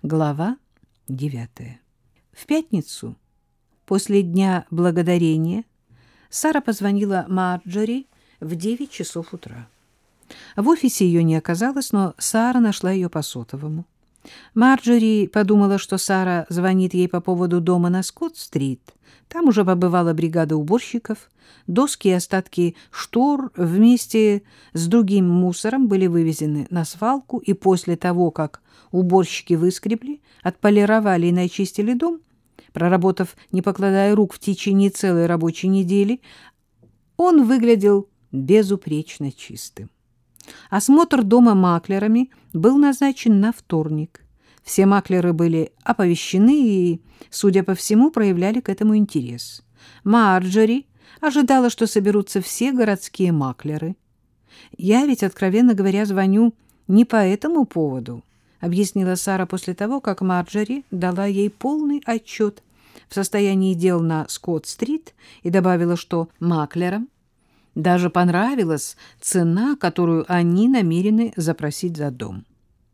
Глава 9. В пятницу, после Дня Благодарения, Сара позвонила Марджори в 9 часов утра. В офисе ее не оказалось, но Сара нашла ее по сотовому. Марджори подумала, что Сара звонит ей по поводу дома на Скотт-стрит. Там уже побывала бригада уборщиков. Доски и остатки штор вместе с другим мусором были вывезены на свалку, и после того, как уборщики выскребли, отполировали и начистили дом, проработав, не покладая рук, в течение целой рабочей недели, он выглядел безупречно чистым. Осмотр дома маклерами был назначен на вторник. Все маклеры были оповещены и, судя по всему, проявляли к этому интерес. Марджори ожидала, что соберутся все городские маклеры. «Я ведь, откровенно говоря, звоню не по этому поводу», — объяснила Сара после того, как Марджори дала ей полный отчет в состоянии дел на Скотт-стрит и добавила, что маклерам даже понравилась цена, которую они намерены запросить за дом.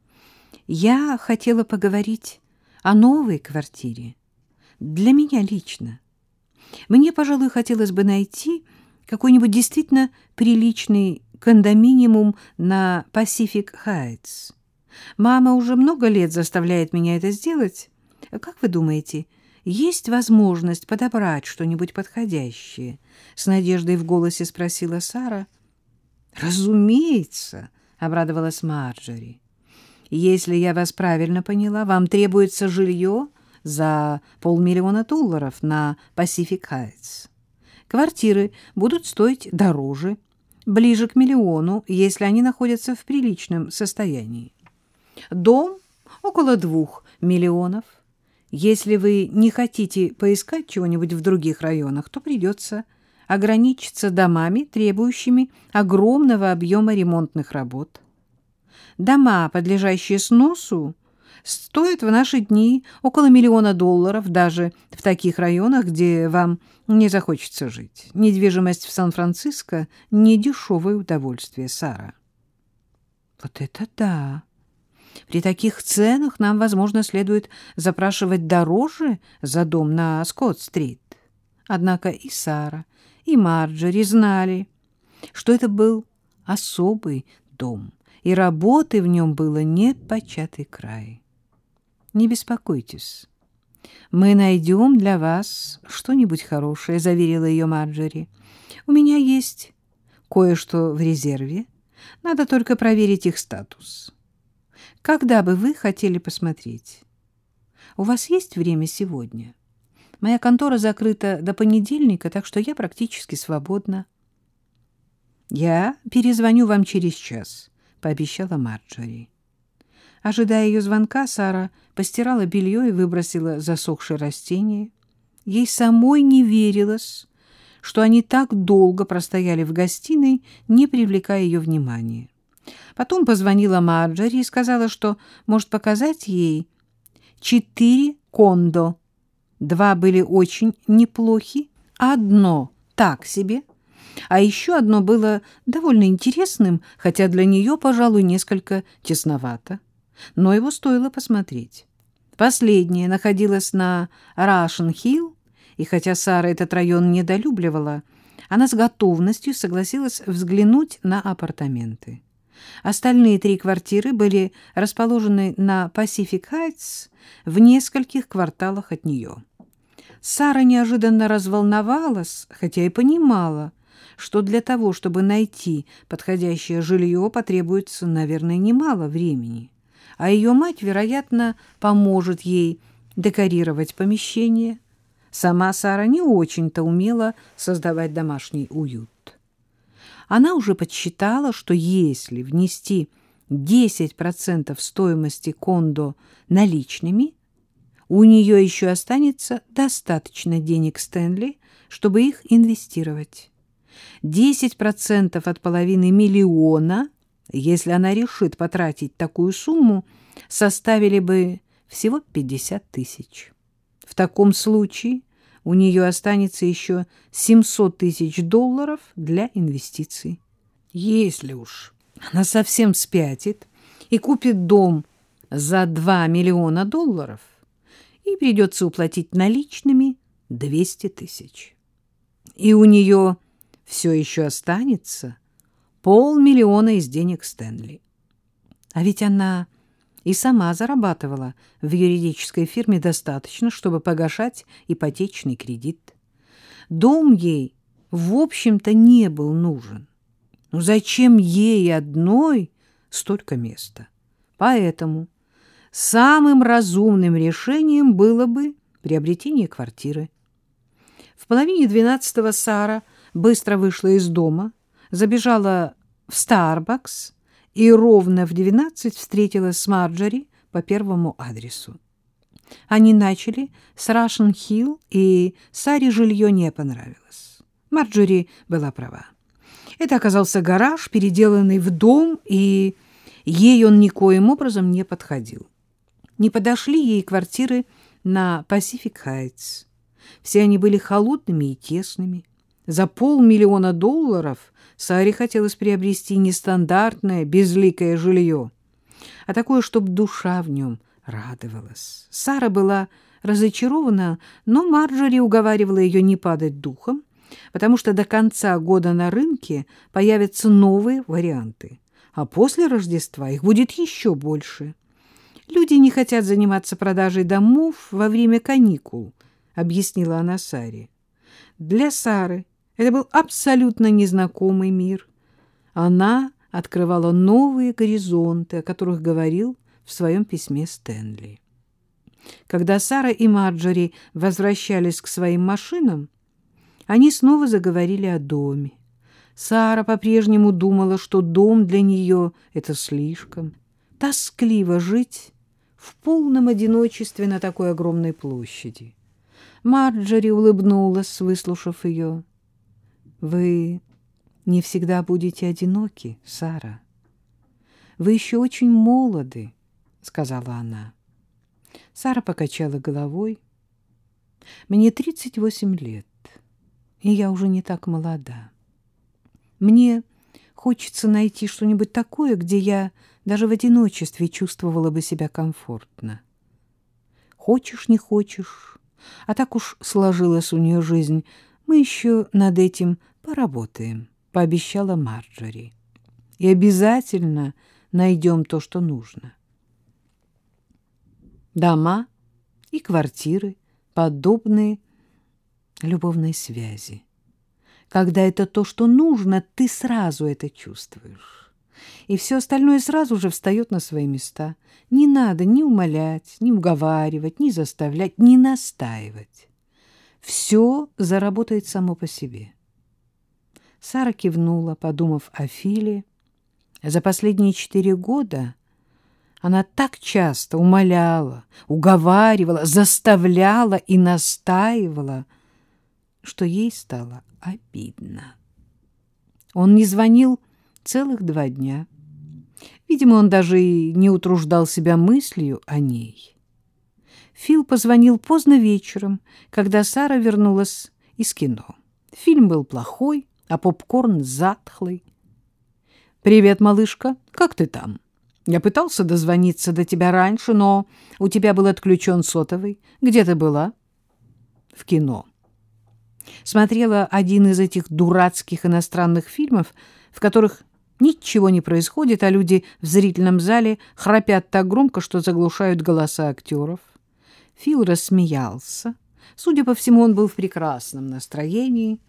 «Я хотела поговорить о новой квартире. Для меня лично. Мне, пожалуй, хотелось бы найти какой-нибудь действительно приличный кондоминиум на Pacific Heights. Мама уже много лет заставляет меня это сделать. Как вы думаете, есть возможность подобрать что-нибудь подходящее?» С надеждой в голосе спросила Сара. «Разумеется», — обрадовалась Марджори. «Если я вас правильно поняла, вам требуется жилье за $500,000 на Pacific Heights. Квартиры будут стоить дороже, ближе к 1 000 000, если они находятся в приличном состоянии. Дом около 2 миллионов. Если вы не хотите поискать чего-нибудь в других районах, то придется ограничиться домами, требующими огромного объема ремонтных работ. Дома, подлежащие сносу, стоят в наши дни около $1 000 000, даже в таких районах, где вам не захочется жить. Недвижимость в Сан-Франциско — не дешевое удовольствие, Сара». «Вот это да! При таких ценах нам, возможно, следует запрашивать дороже за дом на Скотт-стрит». Однако и Сара, и Марджори знали, что это был особый дом, и работы в нем было непочатый край. «Не беспокойтесь, мы найдем для вас что-нибудь хорошее», — заверила ее Марджори. «У меня есть кое-что в резерве, надо только проверить их статус. Когда бы вы хотели посмотреть? У вас есть время сегодня? Моя контора закрыта до понедельника, так что я практически свободна». «Я перезвоню вам через час», — пообещала Марджори. Ожидая ее звонка, Сара постирала белье и выбросила засохшие растения. Ей самой не верилось, что они так долго простояли в гостиной, не привлекая ее внимания. Потом позвонила Марджори и сказала, что может показать ей 4 кондо. 2 были очень неплохи, 1 так себе, а еще 1 было довольно интересным, хотя для нее, пожалуй, несколько тесновато. Но его стоило посмотреть. Последнее находилось на Рашен-Хилл, и хотя Сара этот район недолюбливала, она с готовностью согласилась взглянуть на апартаменты. Остальные 3 квартиры были расположены на Pacific Heights в нескольких кварталах от нее. Сара неожиданно разволновалась, хотя и понимала, что для того, чтобы найти подходящее жилье, потребуется, наверное, немало времени, а ее мать, вероятно, поможет ей декорировать помещение. Сама Сара не очень-то умела создавать домашний уют. Она уже подсчитала, что если внести 10% стоимости кондо наличными, у нее еще останется достаточно денег Стэнли, чтобы их инвестировать. 10% от $500 000, если она решит потратить такую сумму, составили бы всего 50 тысяч. В таком случае у нее останется еще $700 000 для инвестиций. Если уж она совсем спятит и купит дом за $2 миллиона, и придется уплатить наличными 200 тысяч. И у нее все еще останется $500 000 из денег Стэнли. А ведь она и сама зарабатывала в юридической фирме достаточно, чтобы погашать ипотечный кредит. Дом ей, в общем-то, не был нужен. Но зачем ей одной столько места? Поэтому самым разумным решением было бы приобретение квартиры. В 11:30 Сара быстро вышла из дома, забежала в Starbucks и ровно в 12 встретилась с Марджори по первому адресу. Они начали с Рашен-Хилл, и Саре жилье не понравилось. Марджори была права. Это оказался гараж, переделанный в дом, и ей он никоим образом не подходил. Не подошли ей квартиры на Пасифик-Хайтс. Все они были холодными и тесными. За $500 000 Саре хотелось приобрести не стандартное, безликое жилье, а такое, чтобы душа в нем радовалась. Сара была разочарована, но Марджори уговаривала ее не падать духом, потому что до конца года на рынке появятся новые варианты, а после Рождества их будет еще больше. Люди не хотят заниматься продажей домов во время каникул, объяснила она Саре. Для Сары это был абсолютно незнакомый мир. Она открывала новые горизонты, о которых говорил в своем письме Стэнли. Когда Сара и Марджори возвращались к своим машинам, они снова заговорили о доме. Сара по-прежнему думала, что дом для нее — это слишком. Тоскливо жить в полном одиночестве на такой огромной площади. Марджори улыбнулась, выслушав ее. «Вы не всегда будете одиноки, Сара. Вы еще очень молоды», — сказала она. Сара покачала головой. «Мне 38 лет, и я уже не так молода. Мне хочется найти что-нибудь такое, где я даже в одиночестве чувствовала бы себя комфортно. Хочешь, не хочешь, а так уж сложилась у нее жизнь, мы еще над этим поработаем», — пообещала Марджори. «И обязательно найдем то, что нужно». Дома и квартиры подобны любовной связи. Когда это то, что нужно, ты сразу это чувствуешь. И все остальное сразу же встает на свои места. Не надо ни умолять, ни уговаривать, ни заставлять, ни настаивать. Все заработает само по себе. Сара кивнула, подумав о Филе. За последние 4 года она так часто умоляла, уговаривала, заставляла и настаивала, что ей стало обидно. Он не звонил целых 2 дня. Видимо, он даже и не утруждал себя мыслью о ней. Фил позвонил поздно вечером, когда Сара вернулась из кино. Фильм был плохой, а попкорн затхлый. «Привет, малышка, как ты там? Я пытался дозвониться до тебя раньше, но у тебя был отключен сотовый. Где ты была?» «В кино. Смотрела один из этих дурацких иностранных фильмов, в которых ничего не происходит, а люди в зрительном зале храпят так громко, что заглушают голоса актеров». Фил рассмеялся. Судя по всему, он был в прекрасном настроении.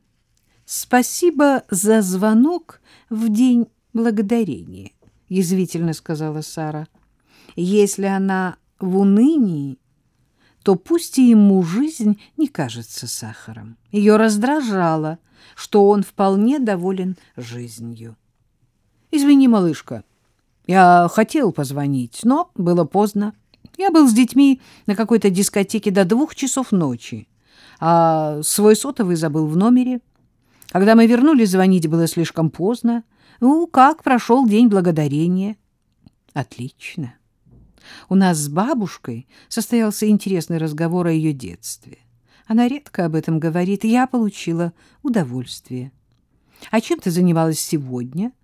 «Спасибо за звонок в День Благодарения», — язвительно сказала Сара. «Если она в унынии, то пусть и ему жизнь не кажется сахаром». Ее раздражало, что он вполне доволен жизнью. «Извини, малышка, я хотел позвонить, но было поздно. Я был с детьми на какой-то дискотеке до 2 часов ночи, а свой сотовый забыл в номере. Когда мы вернулись, звонить было слишком поздно. Ну, как прошел День Благодарения?» «Отлично. У нас с бабушкой состоялся интересный разговор о ее детстве. Она редко об этом говорит, и я получила удовольствие. А чем ты занималась сегодня?»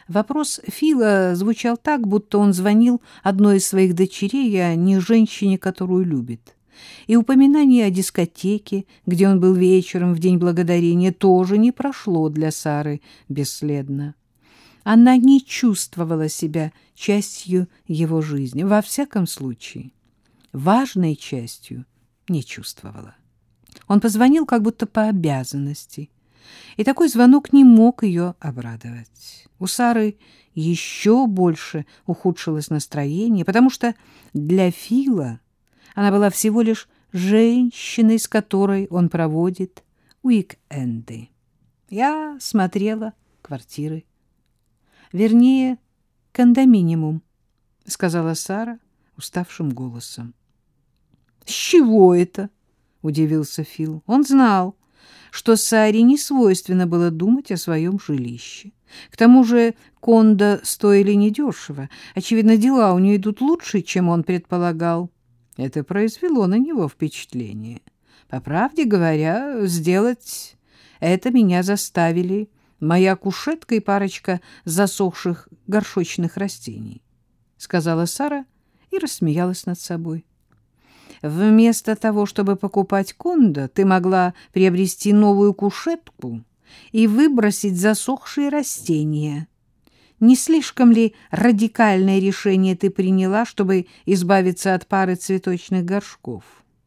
Вопрос Фила звучал так, будто он звонил одной из своих дочерей, а не женщине, которую любит. И упоминание о дискотеке, где он был вечером в День Благодарения, тоже не прошло для Сары бесследно. Она не чувствовала себя частью его жизни, во всяком случае, важной частью не чувствовала. Он позвонил как будто по обязанности, и такой звонок не мог ее обрадовать. У Сары еще больше ухудшилось настроение, потому что для Фила она была всего лишь женщиной, с которой он проводит уик-энды. Я смотрела квартиры. Вернее, кондоминиум, — сказала Сара уставшим голосом. — С чего это? — удивился Фил. Он знал, что Саре не свойственно было думать о своем жилище. К тому же кондо стоили недешево. Очевидно, дела у нее идут лучше, чем он предполагал. Это произвело на него впечатление. По правде говоря, сделать это меня заставили моя кушетка и парочка засохших горшочных растений, — сказала Сара и рассмеялась над собой. Вместо того, чтобы покупать кондо, ты могла приобрести новую кушетку и выбросить засохшие растения. Не слишком ли радикальное решение ты приняла, чтобы избавиться от пары цветочных горшков?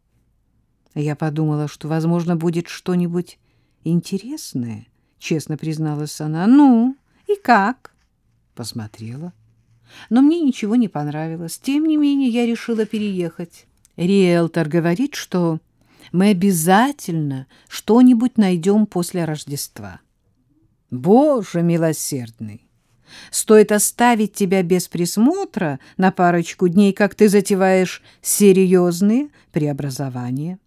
Я подумала, что, возможно, будет что-нибудь интересное, — честно призналась она. — Ну, и как? Посмотрела. Но мне ничего не понравилось. Тем не менее, я решила переехать. Риэлтор говорит, что мы обязательно что-нибудь найдем после Рождества. Боже милосердный! Стоит оставить тебя без присмотра на парочку дней, как ты затеваешь серьезные преобразования.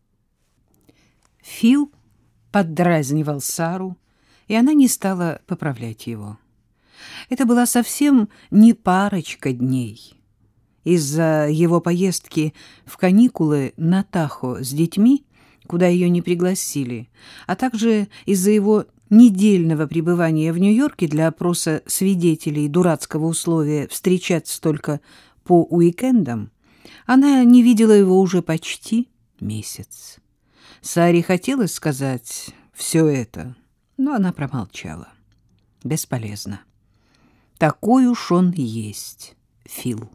Фил поддразнивал Сару, и она не стала поправлять его. Это была совсем не парочка дней. Из-за его поездки в каникулы на Тахо с детьми, куда ее не пригласили, а также из-за его недельного пребывания в Нью-Йорке для опроса свидетелей дурацкого условия встречаться только по уикендам, она не видела его уже почти месяц. Саре хотелось сказать все это, но она промолчала. Бесполезно. Такой уж он есть, Фил.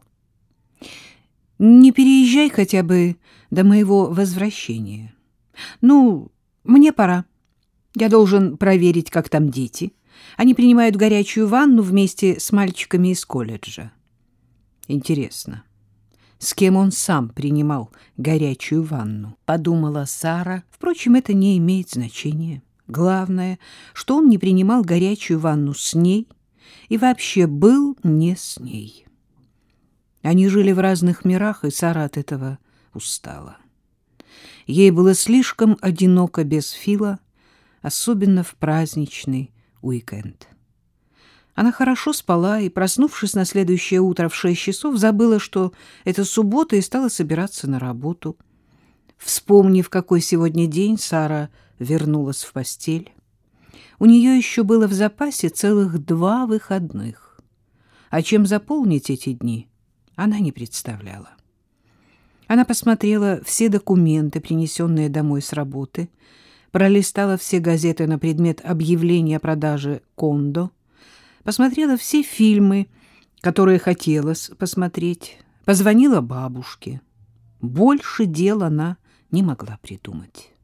Не переезжай хотя бы до моего возвращения. Ну, мне пора. Я должен проверить, как там дети. Они принимают горячую ванну вместе с мальчиками из колледжа. Интересно, с кем он сам принимал горячую ванну? Подумала Сара. Впрочем, это не имеет значения. Главное, что он не принимал горячую ванну с ней и вообще был не с ней. Они жили в разных мирах, и Сара от этого устала. Ей было слишком одиноко без Фила, особенно в праздничный уикенд. Она хорошо спала и, проснувшись на следующее утро в 6 часов, забыла, что это суббота, и стала собираться на работу. Вспомнив, какой сегодня день, Сара вернулась в постель. У нее еще было в запасе целых 2 выходных. А чем заполнить эти дни, она не представляла. Она посмотрела все документы, принесенные домой с работы, пролистала все газеты на предмет объявления о продаже кондо, посмотрела все фильмы, которые хотелось посмотреть, позвонила бабушке. Больше дел она не могла придумать.